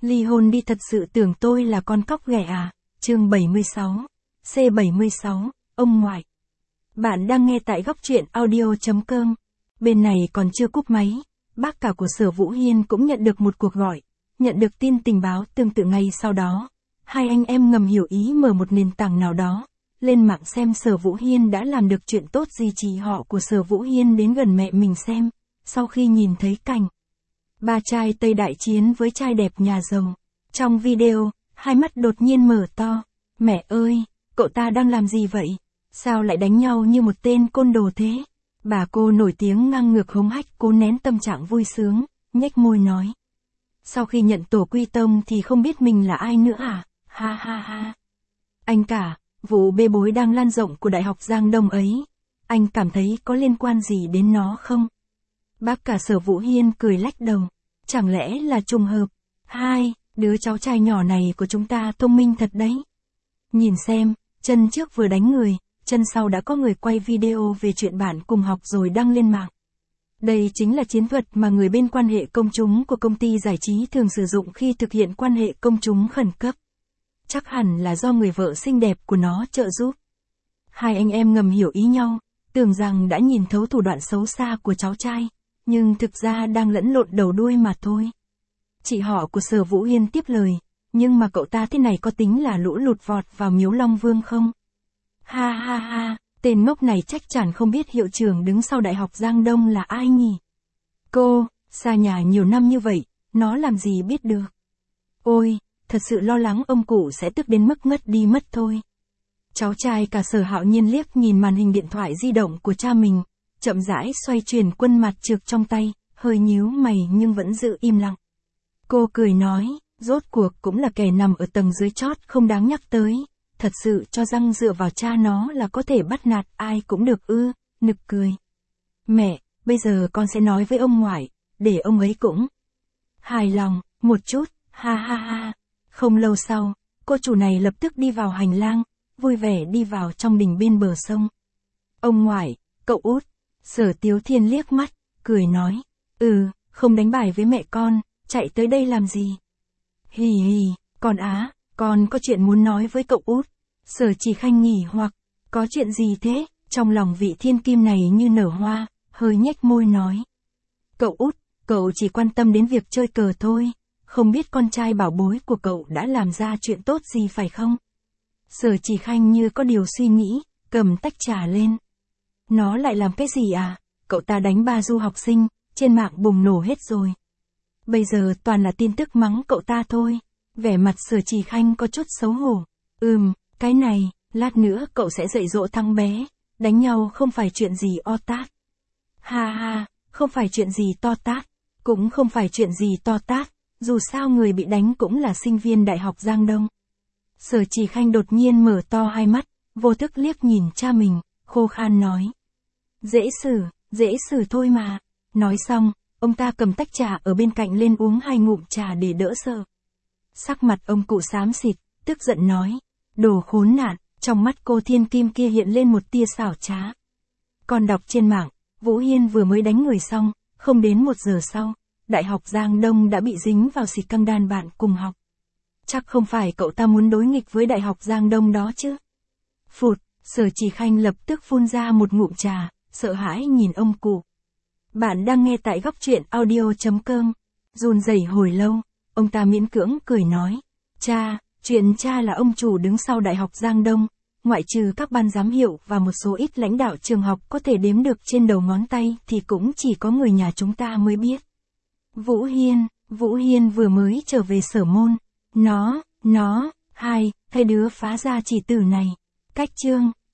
Ly hôn đi, thật sự tưởng tôi là con cóc ghẻ à? Chương 76. C76, ông ngoại. Bạn đang nghe tại góc truyện audio.com. Bên này còn chưa cúp máy, bác cả của Sở Vũ Hiên cũng nhận được một cuộc gọi. Nhận được tin tình báo tương tự ngay sau đó. Hai anh em ngầm hiểu ý mở một nền tảng nào đó. Lên mạng xem Sở Vũ Hiên đã làm được chuyện tốt gì, chỉ họ của Sở Vũ Hiên đến gần mẹ mình xem. Sau khi nhìn thấy cảnh ba trai Tây đại chiến với trai đẹp nhà giàu. Trong video, hai mắt đột nhiên mở to. Mẹ ơi, cậu ta đang làm gì vậy? Sao lại đánh nhau như một tên côn đồ thế? Bà cô nổi tiếng ngang ngược hống hách cố nén tâm trạng vui sướng, nhếch môi nói. Sau khi nhận tổ quy tông thì không biết mình là ai nữa à? Ha ha ha. Anh cả, vụ bê bối đang lan rộng của Đại học Giang Đông ấy, anh cảm thấy có liên quan gì đến nó không? Bác cả Sở Vũ Hiên cười lách đầu. Chẳng lẽ là trùng hợp? Hai, đứa cháu trai nhỏ này của chúng ta thông minh thật đấy. Nhìn xem, chân trước vừa đánh người, chân sau đã có người quay video về chuyện bạn cùng học rồi đăng lên mạng. Đây chính là chiến thuật mà người bên quan hệ công chúng của công ty giải trí thường sử dụng khi thực hiện quan hệ công chúng khẩn cấp. Chắc hẳn là do người vợ xinh đẹp của nó trợ giúp. Hai anh em ngầm hiểu ý nhau, tưởng rằng đã nhìn thấu thủ đoạn xấu xa của cháu trai, nhưng thực ra đang lẫn lộn đầu đuôi mà thôi. Chị họ của Sở Vũ Hiên tiếp lời, nhưng mà cậu ta thế này có tính là lũ lụt vọt vào miếu Long Vương không? Ha ha ha, tên ngốc này chắc chắn không biết hiệu trưởng đứng sau Đại học Giang Đông là ai nhỉ? Cô, xa nhà nhiều năm như vậy, nó làm gì biết được? Ôi, thật sự lo lắng ông cụ sẽ tức đến mức ngất đi mất thôi. Cháu trai cả Sở Hạo Nhiên liếc nhìn màn hình điện thoại di động của cha mình, chậm rãi xoay chuyển quân mặt trược trong tay, hơi nhíu mày nhưng vẫn giữ im lặng. Cô cười nói, rốt cuộc cũng là kẻ nằm ở tầng dưới chót không đáng nhắc tới, thật sự cho rằng dựa vào cha nó là có thể bắt nạt ai cũng được ư, nực cười. Mẹ, bây giờ con sẽ nói với ông ngoại, để ông ấy cũng hài lòng, một chút, ha ha ha. Không lâu sau, cô chủ này lập tức đi vào hành lang, vui vẻ đi vào trong đình bên bờ sông. Ông ngoại, cậu út. Sở Tiếu Thiên liếc mắt, cười nói, không đánh bài với mẹ con, chạy tới đây làm gì? Hì hì, con á, con có chuyện muốn nói với cậu út. Sở Chỉ Khanh nghỉ hoặc, có chuyện gì thế? Trong lòng vị thiên kim này như nở hoa, hơi nhếch môi nói. Cậu út, cậu chỉ quan tâm đến việc chơi cờ thôi, không biết con trai bảo bối của cậu đã làm ra chuyện tốt gì phải không? Sở Chỉ Khanh như có điều suy nghĩ, cầm tách trà lên. Nó lại làm cái gì à? Cậu ta đánh ba du học sinh, trên mạng bùng nổ hết rồi. Bây giờ toàn là tin tức mắng cậu ta thôi. Vẻ mặt Sở Chỉ Khanh có chút xấu hổ. Cái này, lát nữa cậu sẽ dạy dỗ thằng bé. Đánh nhau không phải chuyện gì o tát. Ha ha, không phải chuyện gì to tát. Cũng không phải chuyện gì to tát. Dù sao người bị đánh cũng là sinh viên Đại học Giang Đông. Sở Chỉ Khanh đột nhiên mở to hai mắt, vô thức liếc nhìn cha mình, khô khan nói. Dễ xử thôi mà. Nói xong, ông ta cầm tách trà ở bên cạnh lên uống hai ngụm trà để đỡ sợ. Sắc mặt ông cụ xám xịt, tức giận nói. Đồ khốn nạn, trong mắt cô thiên kim kia hiện lên một tia xảo trá. Còn đọc trên mạng, Vũ Hiên vừa mới đánh người xong, không đến 1 giờ sau, Đại học Giang Đông đã bị dính vào xì căng đan bạn cùng học. Chắc không phải cậu ta muốn đối nghịch với Đại học Giang Đông đó chứ? Phụt, Sở Chỉ Khanh lập tức phun ra một ngụm trà, sợ hãi nhìn ông cụ. Bạn đang nghe tại góc truyện audio.com. Run rẩy hồi lâu, ông ta miễn cưỡng cười nói. Chuyện cha là ông chủ đứng sau Đại học Giang Đông, ngoại trừ các ban giám hiệu và một số ít lãnh đạo trường học có thể đếm được trên đầu ngón tay thì cũng chỉ có người nhà chúng ta mới biết. Vũ Hiên vừa mới trở về sở môn. Thay đứa phá ra chỉ tử này. Cách chương